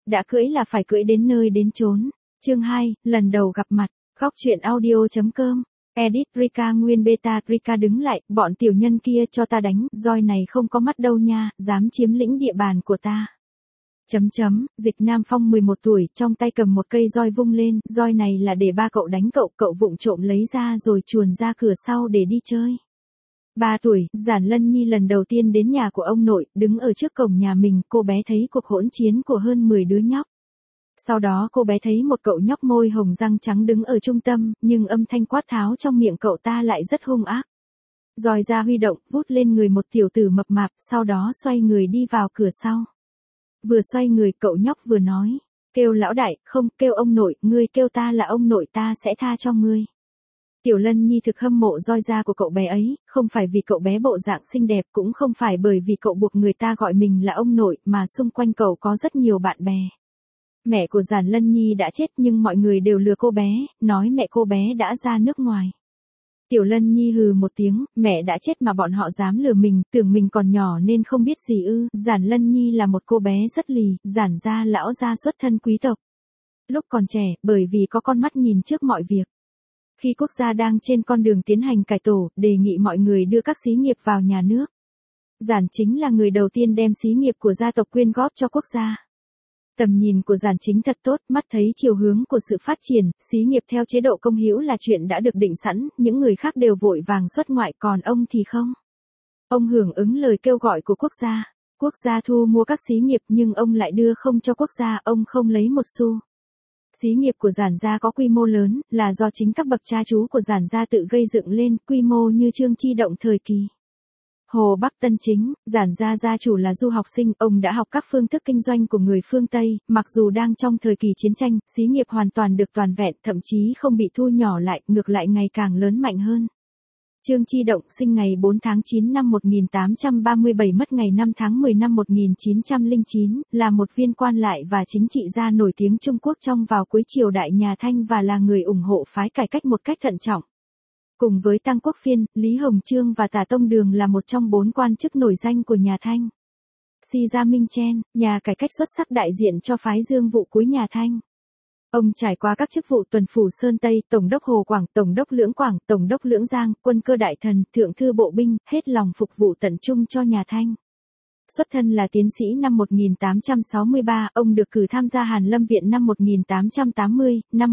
đã cưỡi là phải cưỡi đến nơi đến chốn. Chương 2, lần đầu gặp mặt. Góc truyện audio.com. Edit Rika nguyên beta Rika đứng lại, bọn tiểu nhân kia cho ta đánh, roi này không có mắt đâu nha, dám chiếm lĩnh địa bàn của ta. Dịch Nam Phong 11 tuổi, trong tay cầm một cây roi vung lên, roi này là để ba cậu đánh cậu, cậu vụng trộm lấy ra rồi chuồn ra cửa sau để đi chơi. 3 tuổi, Giản Lân Nhi lần đầu tiên đến nhà của ông nội, đứng ở trước cổng nhà mình, cô bé thấy cuộc hỗn chiến của hơn 10 đứa nhóc. Sau đó cô bé thấy một cậu nhóc môi hồng răng trắng đứng ở trung tâm, nhưng âm thanh quát tháo trong miệng cậu ta lại rất hung ác. Roi ra huy động, vút lên người một tiểu tử mập mạp, sau đó xoay người đi vào cửa sau. Vừa xoay người cậu nhóc vừa nói, kêu lão đại, không, kêu ông nội, ngươi kêu ta là ông nội ta sẽ tha cho ngươi. Tiểu Lân Nhi thực hâm mộ roi da của cậu bé ấy, không phải vì cậu bé bộ dạng xinh đẹp, cũng không phải bởi vì cậu buộc người ta gọi mình là ông nội, mà xung quanh cậu có rất nhiều bạn bè. Mẹ của Giản Lân Nhi đã chết nhưng mọi người đều lừa cô bé, nói mẹ cô bé đã ra nước ngoài. Tiểu Lân Nhi hừ một tiếng, mẹ đã chết mà bọn họ dám lừa mình, tưởng mình còn nhỏ nên không biết gì ư. Giản Lân Nhi là một cô bé rất lì, Giản gia lão gia xuất thân quý tộc. Lúc còn trẻ, bởi vì có con mắt nhìn trước mọi việc. Khi quốc gia đang trên con đường tiến hành cải tổ, đề nghị mọi người đưa các xí nghiệp vào nhà nước. Giản Chính là người đầu tiên đem xí nghiệp của gia tộc quyên góp cho quốc gia. Tầm nhìn của Giản Chính thật tốt, mắt thấy chiều hướng của sự phát triển, xí nghiệp theo chế độ công hữu là chuyện đã được định sẵn, những người khác đều vội vàng xuất ngoại còn ông thì không. Ông hưởng ứng lời kêu gọi của quốc gia thu mua các xí nghiệp nhưng ông lại đưa không cho quốc gia, ông không lấy một xu. Xí nghiệp của Giản gia có quy mô lớn, là do chính các bậc cha chú của Giản gia tự gây dựng lên, quy mô như Trương Chi Động thời kỳ. Hồ Bắc Tân Chính, Giản gia gia chủ là du học sinh, ông đã học các phương thức kinh doanh của người phương Tây, mặc dù đang trong thời kỳ chiến tranh, xí nghiệp hoàn toàn được toàn vẹn, thậm chí không bị thu nhỏ lại, ngược lại ngày càng lớn mạnh hơn. Trương Chi Động sinh ngày 4 tháng 9 năm 1837 mất ngày 5 tháng 10 năm 1909, là một viên quan lại và chính trị gia nổi tiếng Trung Quốc trong vào cuối triều đại nhà Thanh và là người ủng hộ phái cải cách một cách thận trọng. Cùng với Tăng Quốc Phiên, Lý Hồng Chương và Tả Tông Đường là một trong 4 quan chức nổi danh của nhà Thanh. Si Gia Minh Chen, nhà cải cách xuất sắc đại diện cho phái Dương vụ cuối nhà Thanh. Ông trải qua các chức vụ tuần phủ Sơn Tây, Tổng đốc Hồ Quảng, Tổng đốc Lưỡng Quảng, Tổng đốc Lưỡng Giang, Quân cơ đại thần, Thượng thư bộ binh, hết lòng phục vụ tận trung cho nhà Thanh. Xuất thân là tiến sĩ năm 1863, ông được cử tham gia Hàn Lâm Viện năm 1880, năm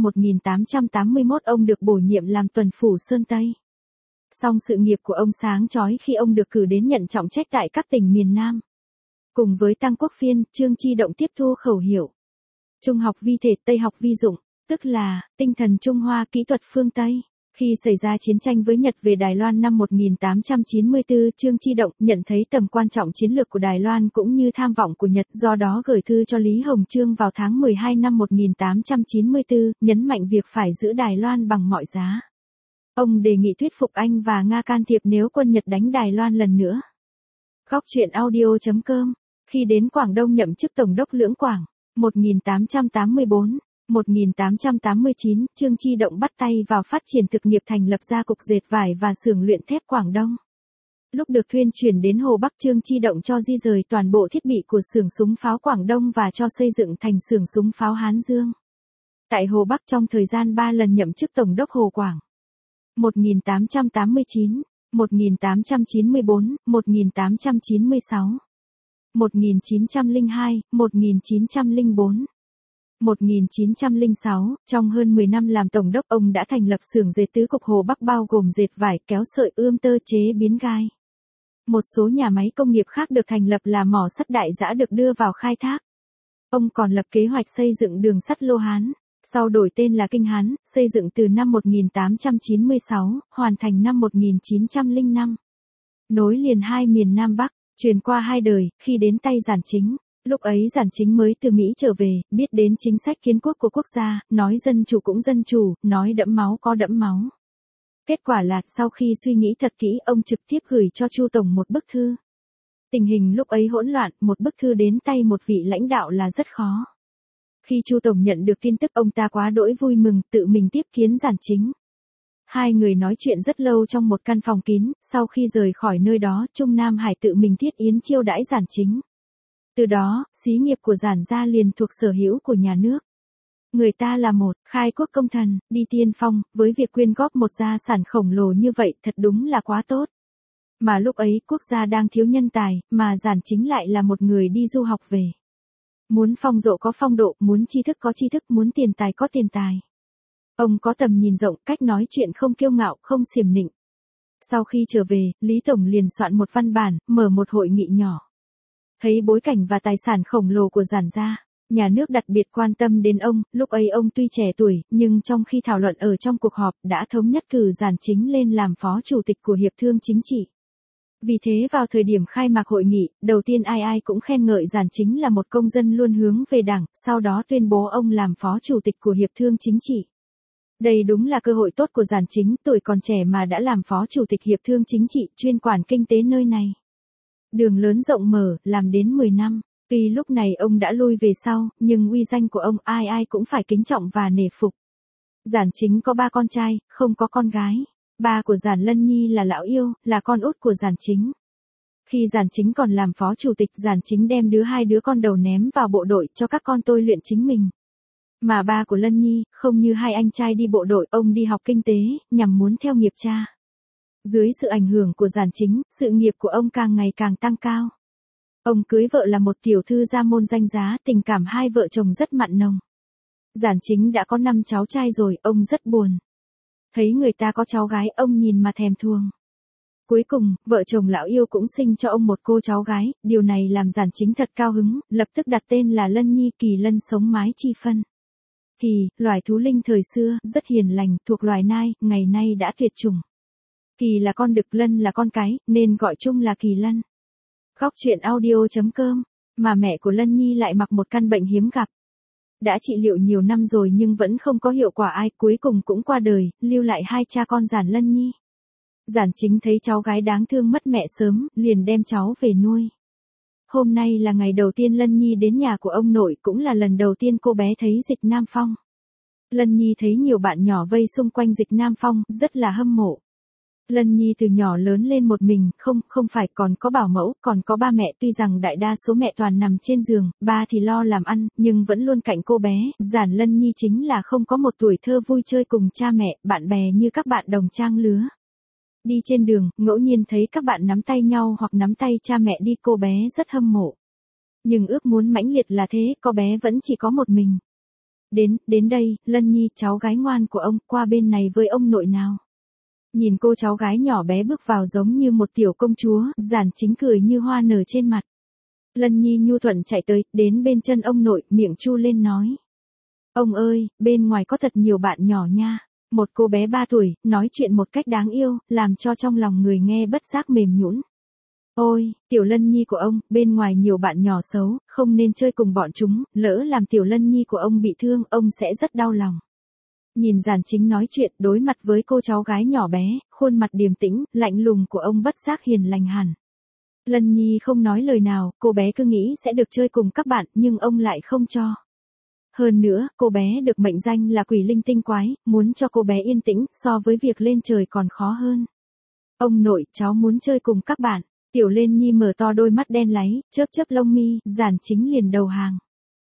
1881 ông được bổ nhiệm làm tuần phủ Sơn Tây. Song sự nghiệp của ông sáng chói khi ông được cử đến nhận trọng trách tại các tỉnh miền Nam. Cùng với Tăng Quốc Phiên, Trương Chi Động tiếp thu khẩu hiệu Trung học vi thể, Tây học vi dụng, tức là tinh thần Trung Hoa kỹ thuật phương Tây. Khi xảy ra chiến tranh với Nhật về Đài Loan năm 1894, Trương Chi Động nhận thấy tầm quan trọng chiến lược của Đài Loan cũng như tham vọng của Nhật, do đó gửi thư cho Lý Hồng Chương vào tháng 12 năm 1894, nhấn mạnh việc phải giữ Đài Loan bằng mọi giá. Ông đề nghị thuyết phục Anh và Nga can thiệp nếu quân Nhật đánh Đài Loan lần nữa. Góc truyện audio.com. Khi đến Quảng Đông nhậm chức Tổng đốc Lưỡng Quảng, 1884. 1889, Trương Chi Động bắt tay vào phát triển thực nghiệp thành lập ra cục dệt vải và xưởng luyện thép Quảng Đông. Lúc được thuyên chuyển đến Hồ Bắc, Trương Chi Động cho di rời toàn bộ thiết bị của xưởng súng pháo Quảng Đông và cho xây dựng thành xưởng súng pháo Hán Dương. Tại Hồ Bắc trong thời gian 3 lần nhậm chức Tổng đốc Hồ Quảng. 1889, 1894, 1896, 1902, 1904. 1906, trong hơn 10 năm làm tổng đốc, ông đã thành lập xưởng dệt tứ cục Hồ Bắc bao gồm dệt vải, kéo sợi, ươm tơ, chế biến gai. Một số nhà máy công nghiệp khác được thành lập là mỏ sắt Đại Giã được đưa vào khai thác. Ông còn lập kế hoạch xây dựng đường sắt Lô Hán, sau đổi tên là Kinh Hán, xây dựng từ năm 1896, hoàn thành năm 1905. Nối liền hai miền Nam Bắc, truyền qua hai đời, khi đến tay Giản Chính. Lúc ấy Giản Chính mới từ Mỹ trở về, biết đến chính sách kiến quốc của quốc gia, nói dân chủ cũng dân chủ, nói đẫm máu có đẫm máu. Kết quả là, sau khi suy nghĩ thật kỹ, ông trực tiếp gửi cho Chu Tổng một bức thư. Tình hình lúc ấy hỗn loạn, một bức thư đến tay một vị lãnh đạo là rất khó. Khi Chu Tổng nhận được tin tức, ông ta quá đỗi vui mừng, tự mình tiếp kiến Giản Chính. Hai người nói chuyện rất lâu trong một căn phòng kín, sau khi rời khỏi nơi đó, Trung Nam Hải tự mình thiết yến chiêu đãi Giản Chính. Từ đó, xí nghiệp của Giản gia liền thuộc sở hữu của nhà nước. Người ta là một khai quốc công thần, đi tiên phong, với việc quyên góp một gia sản khổng lồ như vậy thật đúng là quá tốt. Mà lúc ấy quốc gia đang thiếu nhân tài, mà Giản Chính lại là một người đi du học về. Muốn phong độ có phong độ, muốn tri thức có tri thức, muốn tiền tài có tiền tài. Ông có tầm nhìn rộng, cách nói chuyện không kiêu ngạo, không xiểm nịnh. Sau khi trở về, Lý Tổng liền soạn một văn bản, mở một hội nghị nhỏ. Thấy bối cảnh và tài sản khổng lồ của Giản gia, nhà nước đặc biệt quan tâm đến ông, lúc ấy ông tuy trẻ tuổi, nhưng trong khi thảo luận ở trong cuộc họp đã thống nhất cử Giản Chính lên làm phó chủ tịch của Hiệp thương Chính trị. Vì thế vào thời điểm khai mạc hội nghị, đầu tiên ai ai cũng khen ngợi Giản Chính là một công dân luôn hướng về Đảng, sau đó tuyên bố ông làm phó chủ tịch của Hiệp thương Chính trị. Đây đúng là cơ hội tốt của Giản Chính, tuổi còn trẻ mà đã làm phó chủ tịch Hiệp thương Chính trị, chuyên quản kinh tế nơi này. Đường lớn rộng mở, làm đến 10 năm. Tuy lúc này ông đã lui về sau, nhưng uy danh của ông ai ai cũng phải kính trọng và nể phục. Giản Chính có 3 con trai, không có con gái. Ba của Giản Lân Nhi là Lão Yêu, là con út của Giản Chính. Khi Giản Chính còn làm phó chủ tịch, Giản Chính đem hai đứa con đầu ném vào bộ đội cho các con tôi luyện chính mình. Mà ba của Lân Nhi, không như hai anh trai đi bộ đội, ông đi học kinh tế, nhằm muốn theo nghiệp cha. Dưới sự ảnh hưởng của Giản Chính, sự nghiệp của ông càng ngày càng tăng cao. Ông cưới vợ là một tiểu thư gia môn danh giá, tình cảm hai vợ chồng rất mặn nồng. Giản Chính đã có 5 cháu trai rồi, ông rất buồn. Thấy người ta có cháu gái, ông nhìn mà thèm thuồng. Cuối cùng, vợ chồng Lão Yêu cũng sinh cho ông một cô cháu gái, điều này làm Giản Chính thật cao hứng, lập tức đặt tên là Lân Nhi. Kỳ lân sống mái chi phân. Kỳ, loài thú linh thời xưa, rất hiền lành, thuộc loài nai, ngày nay đã tuyệt chủng. Kỳ là con đực, lân là con cái, nên gọi chung là kỳ lân. Góc truyện audio.com, mà mẹ của Lân Nhi lại mắc một căn bệnh hiếm gặp. Đã trị liệu nhiều năm rồi nhưng vẫn không có hiệu quả ai, cuối cùng cũng qua đời, lưu lại hai cha con Giản Lân Nhi. Giản Chính thấy cháu gái đáng thương mất mẹ sớm, liền đem cháu về nuôi. Hôm nay là ngày đầu tiên Lân Nhi đến nhà của ông nội, cũng là lần đầu tiên cô bé thấy Dịch Nam Phong. Lân Nhi thấy nhiều bạn nhỏ vây xung quanh Dịch Nam Phong, rất là hâm mộ. Lân Nhi từ nhỏ lớn lên một mình, không phải, còn có bảo mẫu, còn có ba mẹ, tuy rằng đại đa số mẹ toàn nằm trên giường, ba thì lo làm ăn, nhưng vẫn luôn cạnh cô bé. Giản Lân Nhi chính là không có một tuổi thơ vui chơi cùng cha mẹ, bạn bè như các bạn đồng trang lứa. Đi trên đường, ngẫu nhiên thấy các bạn nắm tay nhau hoặc nắm tay cha mẹ đi, cô bé rất hâm mộ. Nhưng ước muốn mãnh liệt là thế, cô bé vẫn chỉ có một mình. Đến đây, Lân Nhi, cháu gái ngoan của ông, qua bên này với ông nội nào. Nhìn cô cháu gái nhỏ bé bước vào giống như một tiểu công chúa, Giản Chính cười như hoa nở trên mặt. Lân Nhi nhu thuận chạy tới, đến bên chân ông nội, miệng chu lên nói. Ông ơi, bên ngoài có thật nhiều bạn nhỏ nha. Một cô bé 3 tuổi, nói chuyện một cách đáng yêu, làm cho trong lòng người nghe bất giác mềm nhũn. Ôi, tiểu Lân Nhi của ông, bên ngoài nhiều bạn nhỏ xấu, không nên chơi cùng bọn chúng, lỡ làm tiểu Lân Nhi của ông bị thương, ông sẽ rất đau lòng. Nhìn Giản Chính nói chuyện, đối mặt với cô cháu gái nhỏ bé, khuôn mặt điềm tĩnh, lạnh lùng của ông bất giác hiền lành hẳn. Lân Nhi không nói lời nào, cô bé cứ nghĩ sẽ được chơi cùng các bạn, nhưng ông lại không cho. Hơn nữa, cô bé được mệnh danh là quỷ linh tinh quái, muốn cho cô bé yên tĩnh, so với việc lên trời còn khó hơn. Ông nội, cháu muốn chơi cùng các bạn. Tiểu Lân Nhi mở to đôi mắt đen láy, chớp chớp lông mi, Giản Chính liền đầu hàng.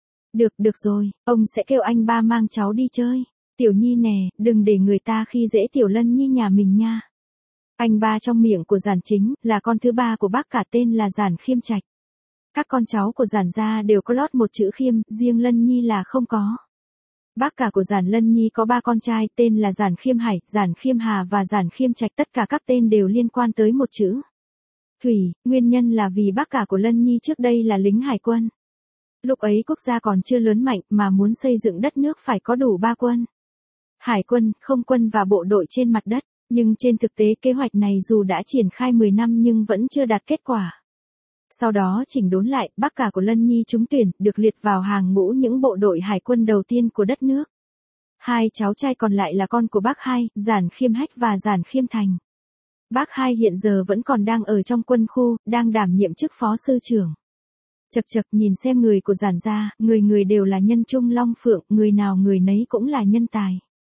Được rồi, ông sẽ kêu anh ba mang cháu đi chơi. Tiểu Nhi nè, đừng để người ta khi dễ tiểu Lân Nhi nhà mình nha. Anh ba trong miệng của Giản Chính, là con thứ ba của bác cả, tên là Giản Khiêm Trạch. Các con cháu của Giản gia đều có lót một chữ Khiêm, riêng Lân Nhi là không có. Bác cả của Giản Lân Nhi có 3 con trai, tên là Giản Khiêm Hải, Giản Khiêm Hà và Giản Khiêm Trạch, tất cả các tên đều liên quan tới một chữ Thủy, nguyên nhân là vì bác cả của Lân Nhi trước đây là lính hải quân. Lúc ấy quốc gia còn chưa lớn mạnh, mà muốn xây dựng đất nước phải có đủ 3 quân. Hải quân, không quân và bộ đội trên mặt đất, nhưng trên thực tế kế hoạch này dù đã triển khai 10 năm nhưng vẫn chưa đạt kết quả. Sau đó chỉnh đốn lại, bác cả của Lân Nhi trúng tuyển, được liệt vào hàng ngũ những bộ đội hải quân đầu tiên của đất nước. 2 cháu trai còn lại là con của bác hai, Giản Khiêm Hách và Giản Khiêm Thành. Bác hai hiện giờ vẫn còn đang ở trong quân khu, đang đảm nhiệm chức phó sư trưởng. Chật nhìn xem người của Giản gia, người đều là nhân trung long phượng, người nào người nấy cũng là nhân tài.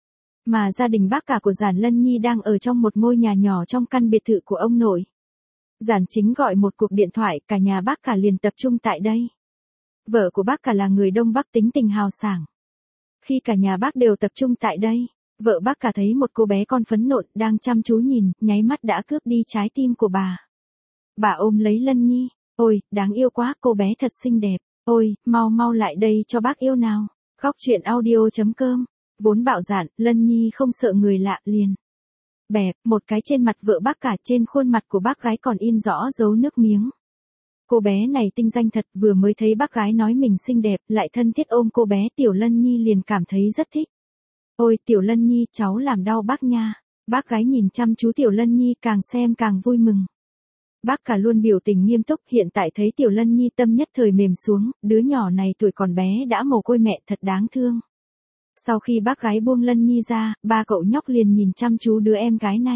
Mà gia đình bác cả của Giản Lân Nhi đang ở trong một ngôi nhà nhỏ trong căn biệt thự của ông nội. Giản Chính gọi một cuộc điện thoại, cả nhà bác cả liền tập trung tại đây. vợ của bác cả là người Đông Bắc tính tình hào sảng. Khi cả nhà bác đều tập trung tại đây, vợ bác cả thấy một cô bé con phấn nộn đang chăm chú nhìn, nháy mắt đã cướp đi trái tim của bà. Bà ôm lấy Lân Nhi, ôi, đáng yêu quá, cô bé thật xinh đẹp, ôi, mau mau lại đây cho bác yêu nào. Khóc chuyện audio.com, vốn bạo dạn, Lân Nhi không sợ người lạ liền. Bẹp, một cái trên mặt vợ bác cả, trên khuôn mặt của bác gái còn in rõ dấu nước miếng. Cô bé này tinh danh thật, vừa mới thấy bác gái nói mình xinh đẹp, lại thân thiết ôm cô bé, Tiểu Lân Nhi liền cảm thấy rất thích. Ôi Tiểu Lân Nhi, cháu làm đau bác nha. Bác gái nhìn chăm chú Tiểu Lân Nhi càng xem càng vui mừng. Bác cả luôn biểu tình nghiêm túc, hiện tại thấy Tiểu Lân Nhi tâm nhất thời mềm xuống, đứa nhỏ này tuổi còn bé đã mồ côi mẹ thật đáng thương. Sau khi bác gái buông Lân Nhi ra, ba cậu nhóc liền nhìn chăm chú đứa em gái này.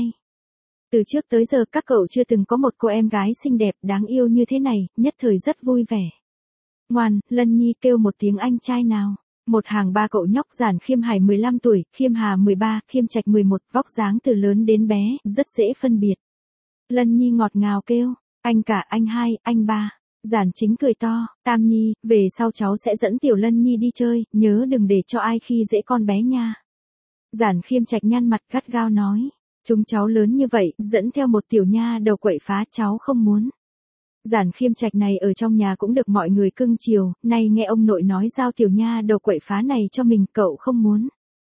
Từ trước tới giờ các cậu chưa từng có một cô em gái xinh đẹp đáng yêu như thế này, nhất thời rất vui vẻ. Ngoan, Lân Nhi kêu một tiếng anh trai nào. Một hàng ba cậu nhóc Giản Khiêm Hải 15 tuổi, Khiêm Hà 13, Khiêm Trạch 11, vóc dáng từ lớn đến bé, rất dễ phân biệt. Lân Nhi ngọt ngào kêu, anh cả, anh hai, anh ba. Giản Chính cười to, Tam Nhi, về sau cháu sẽ dẫn Tiểu Lân Nhi đi chơi, nhớ đừng để cho ai khi dễ con bé nha. Giản Khiêm Trạch nhăn mặt gắt gao nói, chúng cháu lớn như vậy, dẫn theo một tiểu nha đầu quậy phá cháu không muốn. Giản Khiêm Trạch này ở trong nhà cũng được mọi người cưng chiều, nay nghe ông nội nói giao tiểu nha đầu quậy phá này cho mình, cậu không muốn.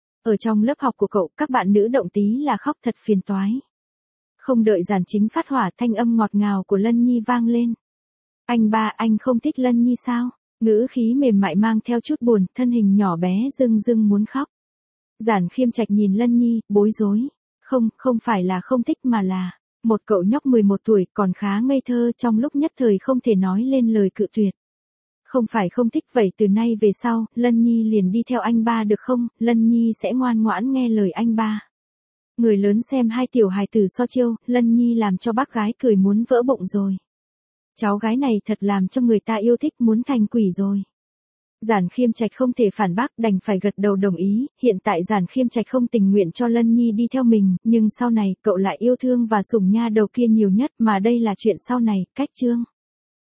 Ở trong lớp học của cậu, các bạn nữ động tí là khóc thật phiền toái. Không đợi Giản Chính phát hỏa, thanh âm ngọt ngào của Lân Nhi vang lên. Anh ba, anh không thích Lân Nhi sao? Ngữ khí mềm mại mang theo chút buồn, thân hình nhỏ bé rưng rưng muốn khóc. Giản Khiêm Trạch nhìn Lân Nhi, bối rối. Không phải là không thích mà là, một cậu nhóc 11 tuổi còn khá ngây thơ, trong lúc nhất thời không thể nói lên lời cự tuyệt. Không phải không thích, vậy từ nay về sau, Lân Nhi liền đi theo anh ba được không? Lân Nhi sẽ ngoan ngoãn nghe lời anh ba. Người lớn xem hai tiểu hài tử so chiêu, Lân Nhi làm cho bác gái cười muốn vỡ bụng rồi. Cháu gái này thật làm cho người ta yêu thích, muốn thành quỷ rồi. Giản Khiêm Trạch không thể phản bác, đành phải gật đầu đồng ý, hiện tại Giản Khiêm Trạch không tình nguyện cho Lân Nhi đi theo mình, nhưng sau này cậu lại yêu thương và sủng nha đầu kia nhiều nhất, mà đây là chuyện sau này, cách chương.